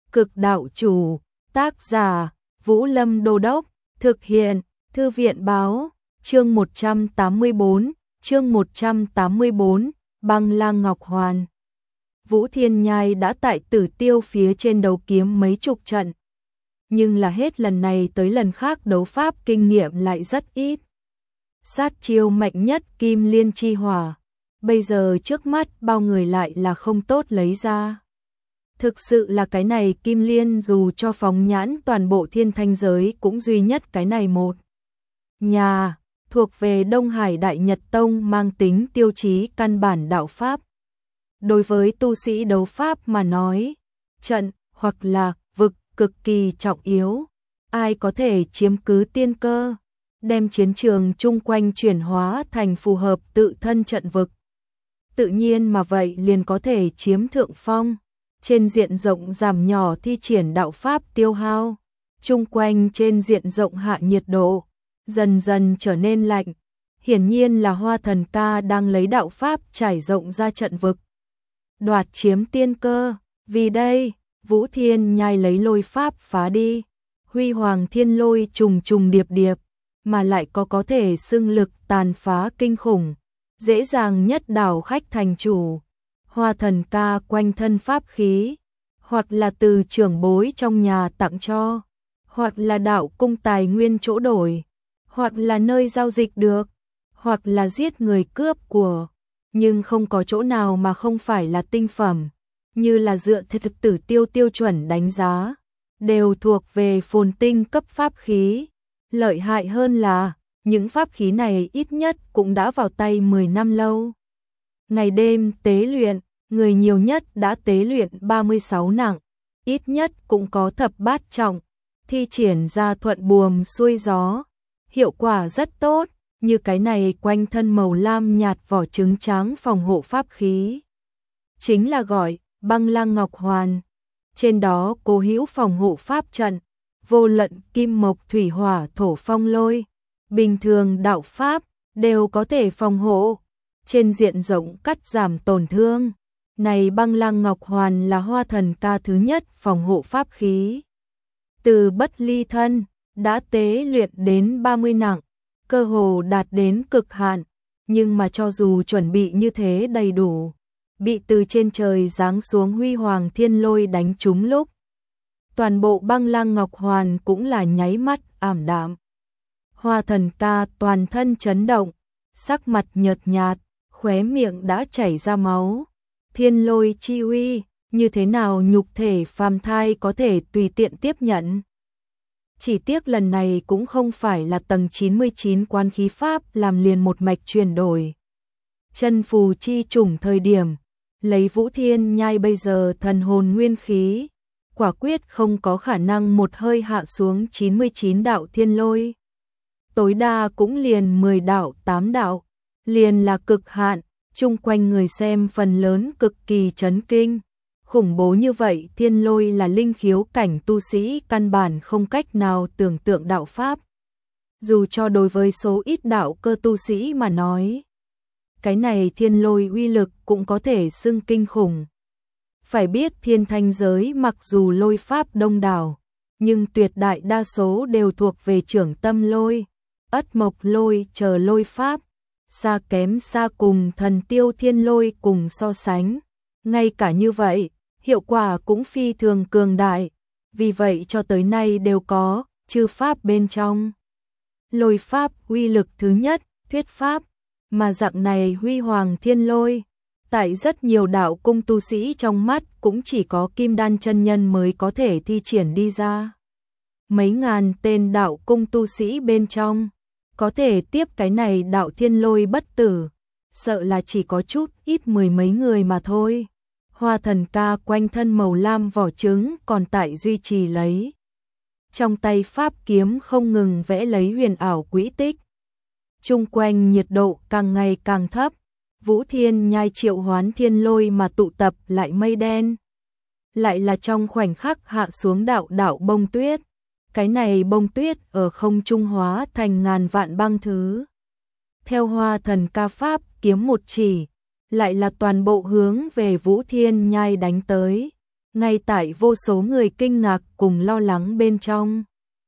Cực đạo chủ, tác giả, Vũ Lâm Đô Đốc, thực hiện, Thư viện báo, chương 184, Băng Lang Ngọc Hoàn. Vũ Thiên Nhai đã tại Tử Tiêu phía trên đấu kiếm mấy chục trận, nhưng là hết lần này tới lần khác đấu pháp kinh nghiệm lại rất ít. Sát chiêu mạnh nhất Kim Liên Chi Hỏa, bây giờ trước mắt bao người lại là không tốt lấy ra. Thực sự là cái này Kim Liên dù cho phóng nhãn toàn bộ thiên thanh giới cũng duy nhất cái này một nhà, thuộc về Đông Hải Đại Nhật Tông, mang tính tiêu chí căn bản đạo pháp. Đối với tu sĩ đấu pháp mà nói, trận hoặc là vực cực kỳ trọng yếu, ai có thể chiếm cứ tiên cơ, đem chiến trường chung quanh chuyển hóa thành phù hợp tự thân trận vực. Tự nhiên mà vậy liền có thể chiếm thượng phong, trên diện rộng giảm nhỏ thi triển đạo pháp tiêu hao, chung quanh trên diện rộng hạ nhiệt độ, dần dần trở nên lạnh. Hiển nhiên là Hoa Thần Ca đang lấy đạo pháp trải rộng ra trận vực, đoạt chiếm tiên cơ. Vì đây, Vũ Thiên Nhai lấy lôi pháp phá đi, huy hoàng thiên lôi trùng trùng điệp điệp, mà lại có thể xưng lực tàn phá kinh khủng, dễ dàng nhất đảo khách thành chủ. Hoa Thần Ca quanh thân pháp khí, hoặc là từ trưởng bối trong nhà tặng cho, hoặc là đạo cung tài nguyên chỗ đổi, hoặc là nơi giao dịch được, hoặc là giết người cướp của, nhưng không có chỗ nào mà không phải là tinh phẩm, như là dựa theo Tử Tiêu tiêu chuẩn đánh giá, đều thuộc về phồn tinh cấp pháp khí. Lợi hại hơn là, những pháp khí này ít nhất cũng đã vào tay 10 năm lâu. Ngày đêm tế luyện, người nhiều nhất đã tế luyện 36 nặng, ít nhất cũng có thập bát trọng, thi triển ra thuận buồm xuôi gió, hiệu quả rất tốt, như cái này quanh thân màu lam nhạt vỏ trứng trắng phòng hộ pháp khí. Chính là gọi Băng Lang Ngọc Hoàn, trên đó cố hữu phòng hộ pháp trận, vô luận kim mộc thủy hỏa thổ phong lôi, bình thường đạo pháp, đều có thể phòng hộ, trên diện rộng cắt giảm tổn thương. Này Băng Lang Ngọc Hoàn là Hoa Thần Ca thứ nhất phòng hộ pháp khí. Từ bất ly thân, đã tế luyện đến 30 nặng, cơ hồ đạt đến cực hạn, nhưng mà cho dù chuẩn bị như thế đầy đủ, bị từ trên trời giáng xuống huy hoàng thiên lôi đánh trúng lúc, toàn bộ Băng Lang Ngọc Hoàn cũng là nháy mắt ảm đạm. Hoa Thần Ca toàn thân chấn động, sắc mặt nhợt nhạt, khóe miệng đã chảy ra máu. Thiên lôi chi uy, như thế nào nhục thể phàm thai có thể tùy tiện tiếp nhận. Chỉ tiếc lần này cũng không phải là tầng 99 quan khí pháp làm liền một mạch chuyển đổi. Chân phù chi trùng thời điểm, lấy Vũ Thiên Nhai bây giờ thần hồn nguyên khí, quả quyết không có khả năng một hơi hạ xuống 99 đạo thiên lôi. Tối đa cũng liền 10 đạo 8 đạo, liền là cực hạn. Chung quanh người xem phần lớn cực kỳ chấn kinh. Khủng bố như vậy thiên lôi là linh khiếu cảnh tu sĩ căn bản không cách nào tưởng tượng đạo pháp. Dù cho đối với số ít đạo cơ tu sĩ mà nói, cái này thiên lôi uy lực cũng có thể xưng kinh khủng. Phải biết thiên thanh giới mặc dù lôi pháp đông đảo, nhưng tuyệt đại đa số đều thuộc về trưởng tâm lôi, ất mộc lôi chờ lôi pháp. Xa kém xa cùng thần tiêu thiên lôi cùng so sánh. Ngay cả như vậy, hiệu quả cũng phi thường cường đại. Vì vậy cho tới nay đều có chư pháp bên trong. Lôi pháp uy lực thứ nhất, thuyết pháp, mà dạng này huy hoàng thiên lôi. Tại rất nhiều đạo cung tu sĩ trong mắt cũng chỉ có Kim Đan chân nhân mới có thể thi triển đi ra. Mấy ngàn tên đạo cung tu sĩ bên trong, có thể tiếp cái này đạo thiên lôi bất tử, sợ là chỉ có chút ít mười mấy người mà thôi. Hoa Thần Ca quanh thân màu lam vỏ trứng còn tại duy trì lấy. Trong tay pháp kiếm không ngừng vẽ lấy huyền ảo quỹ tích. Chung quanh nhiệt độ càng ngày càng thấp, Vũ Thiên Nhai triệu hoán thiên lôi mà tụ tập lại mây đen. Lại là trong khoảnh khắc hạ xuống đạo bông tuyết. Cái này bông tuyết ở không trung hóa thành ngàn vạn băng thứ. Theo Hoa Thần Ca pháp kiếm một chỉ, lại là toàn bộ hướng về Vũ Thiên Nhai đánh tới. Ngay tại vô số người kinh ngạc cùng lo lắng bên trong,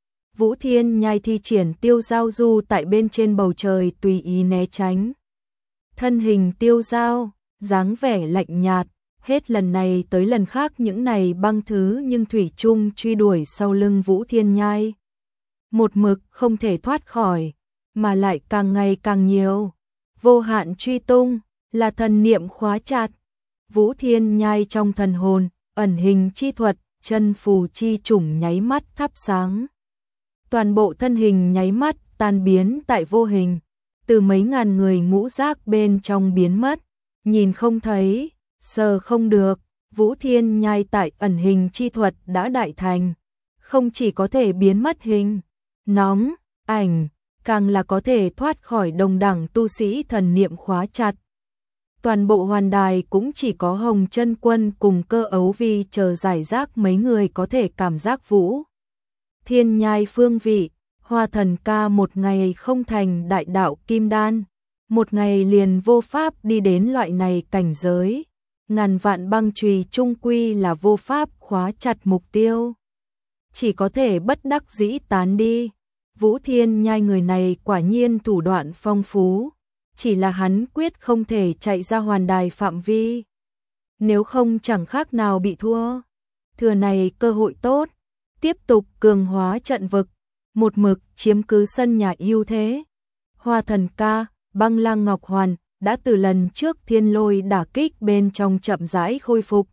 Vũ Thiên Nhai thi triển tiêu giao du tại bên trên bầu trời tùy ý né tránh. Thân hình tiêu giao, dáng vẻ lạnh nhạt, hết lần này tới lần khác những này băng thứ nhưng thủy chung truy đuổi sau lưng Vũ Thiên Nhai. Một mực không thể thoát khỏi, mà lại càng ngày càng nhiều. Vô hạn truy tung, là thần niệm khóa chặt. Vũ Thiên Nhai trong thần hồn, ẩn hình chi thuật, chân phù chi chủng nháy mắt thắp sáng. Toàn bộ thân hình nháy mắt tan biến tại vô hình, từ mấy ngàn người ngũ giác bên trong biến mất, nhìn không thấy, sờ không được. Vũ Thiên Nhai tại ẩn hình chi thuật đã đại thành, không chỉ có thể biến mất hình, nóng, ảnh, càng là có thể thoát khỏi đồng đẳng tu sĩ thần niệm khóa chặt. Toàn bộ hoàn đài cũng chỉ có Hồng Chân Quân cùng Cơ Ấu Vi chờ giải rác mấy người có thể cảm giác Vũ Thiên Nhai phương vị. Hoa Thần Ca một ngày không thành đại đạo kim đan, một ngày liền vô pháp đi đến loại này cảnh giới. Ngàn vạn băng chùy chung quy là vô pháp khóa chặt mục tiêu, chỉ có thể bất đắc dĩ tán đi. Vũ Thiên Nhai người này quả nhiên thủ đoạn phong phú, chỉ là hắn quyết không thể chạy ra hoàn đài phạm vi, nếu không chẳng khác nào bị thua. Thừa này cơ hội tốt, tiếp tục cường hóa trận vực, một mực chiếm cứ sân nhà ưu thế. Hoa Thần Ca, Băng Lang Ngọc Hoàn đã từ lần trước thiên lôi đả kích bên trong chậm rãi khôi phục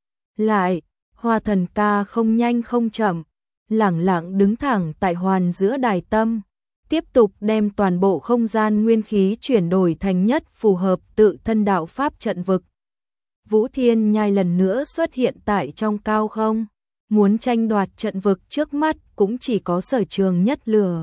lại. Hoa Thần Ca không nhanh không chậm, lẳng lặng đứng thẳng tại hoàn giữa đài tâm, tiếp tục đem toàn bộ không gian nguyên khí chuyển đổi thành nhất phù hợp tự thân đạo pháp trận vực. Vũ Thiên Nhai lần nữa xuất hiện tại trong cao không, muốn tranh đoạt trận vực trước mắt cũng chỉ có Sở Trường Nhất Lửa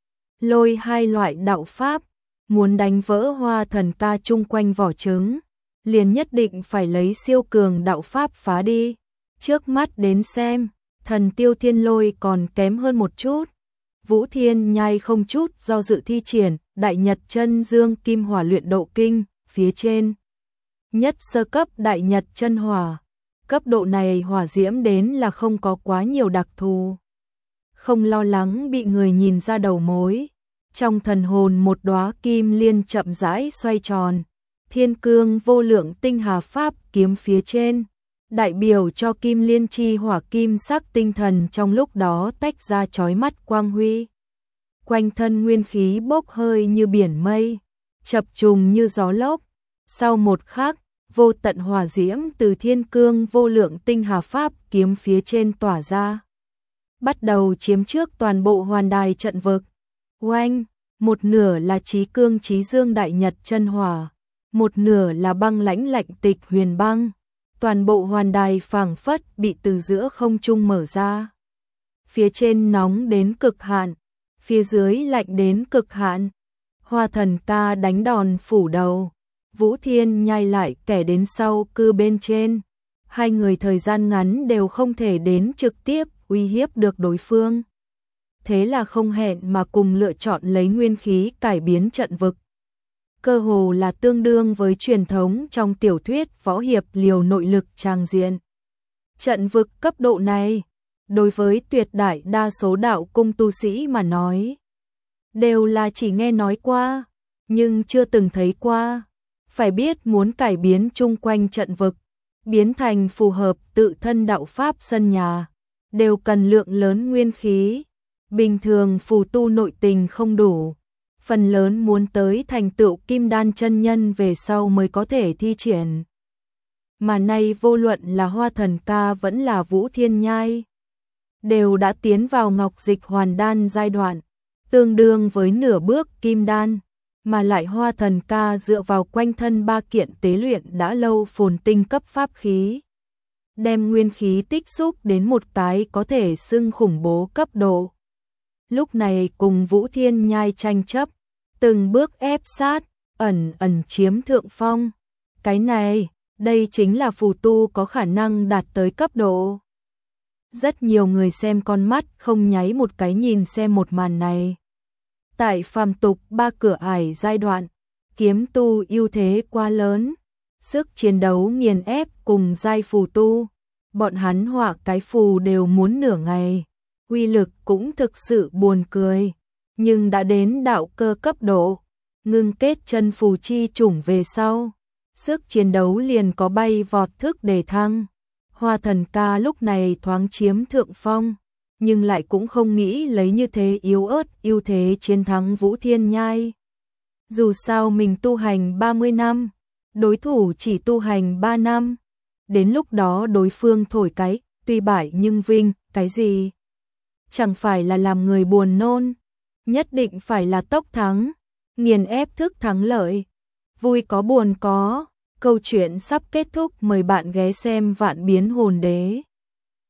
Lôi hai loại đạo pháp, muốn đánh vỡ Hoa Thần Ca chung quanh vỏ trứng, liền nhất định phải lấy siêu cường đạo pháp phá đi. Trước mắt đến xem, Thần Tiêu Thiên Lôi còn kém hơn một chút. Vũ Thiên Nhai không chút do dự thi triển Đại Nhật Chân Dương Kim Hỏa Luyện Độ Kinh, phía trên nhất sơ cấp Đại Nhật Chân Hỏa. Cấp độ này hỏa diễm đến là không có quá nhiều đặc thù, không lo lắng bị người nhìn ra đầu mối. Trong thần hồn một đóa kim liên chậm rãi xoay tròn, thiên cương vô lượng tinh hà pháp kiếm phía trên, đại biểu cho kim liên chi hỏa kim sắc tinh thần trong lúc đó tách ra chói mắt quang huy. Quanh thân nguyên khí bốc hơi như biển mây, chập trùng như gió lốc. Sau một khắc, vô tận hỏa diễm từ thiên cương vô lượng tinh hà pháp kiếm phía trên tỏa ra, bắt đầu chiếm trước toàn bộ hoàn đài trận vực. Oanh, một nửa là Chí Cương Chí Dương Đại Nhật Chân Hỏa, một nửa là băng lãnh lạnh tịch huyền băng. Toàn bộ hoàn đài phảng phất bị từ giữa không trung mở ra. Phía trên nóng đến cực hạn, phía dưới lạnh đến cực hạn. Hoa Thần Ca đánh đòn phủ đầu, Vũ Thiên Nhai lại kẻ đến sau cư bên trên. Hai người thời gian ngắn đều không thể đến trực tiếp uy hiếp được đối phương. Thế là không hẹn mà cùng lựa chọn lấy nguyên khí cải biến trận vực. Cơ hồ là tương đương với truyền thống trong tiểu thuyết võ hiệp liều nội lực tràng diện. Trận vực cấp độ này, đối với tuyệt đại đa số đạo cung tu sĩ mà nói, đều là chỉ nghe nói qua, nhưng chưa từng thấy qua. Phải biết muốn cải biến chung quanh trận vực, biến thành phù hợp tự thân đạo pháp sân nhà, đều cần lượng lớn nguyên khí. Bình thường phù tu nội tình không đủ, phần lớn muốn tới thành tựu kim đan chân nhân về sau mới có thể thi triển. Mà nay vô luận là Hoa Thần Ca vẫn là Vũ Thiên Nhai, đều đã tiến vào ngọc dịch hoàn đan giai đoạn, tương đương với nửa bước kim đan, mà lại Hoa Thần Ca dựa vào quanh thân ba kiện tế luyện đã lâu phồn tinh cấp pháp khí, đem nguyên khí tích xúc đến một cái có thể xưng khủng bố cấp độ. Lúc này cùng Vũ Thiên Nhai tranh chấp, từng bước ép sát, ẩn chiếm thượng phong. Cái này, đây chính là phù tu có khả năng đạt tới cấp độ. Rất nhiều người xem con mắt không nháy một cái nhìn xem một màn này. Tại phàm tục ba cửa ải giai đoạn, kiếm tu ưu thế quá lớn, sức chiến đấu nghiền ép cùng giai phù tu, bọn hắn họa cái phù đều muốn nửa ngày, uy lực cũng thực sự buồn cười, nhưng đã đến đạo cơ cấp độ, ngưng kết chân phù chi chủng về sau, sức chiến đấu liền có bay vọt thức để thăng. Hoa Thần ca lúc này thoáng chiếm thượng phong, nhưng lại cũng không nghĩ lấy như thế yếu ớt ưu thế chiến thắng Vũ Thiên Nhai. Dù sao mình tu hành 30 năm, đối thủ chỉ tu hành 3 năm, đến lúc đó đối phương thổi cái, tuy bại nhưng vinh, cái gì? Chẳng phải là làm người buồn nôn, nhất định phải là tốc thắng, nghiền ép thức thắng lợi. Vui có buồn có, câu chuyện sắp kết thúc, mời bạn ghé xem Vạn Biến Hồn Đế.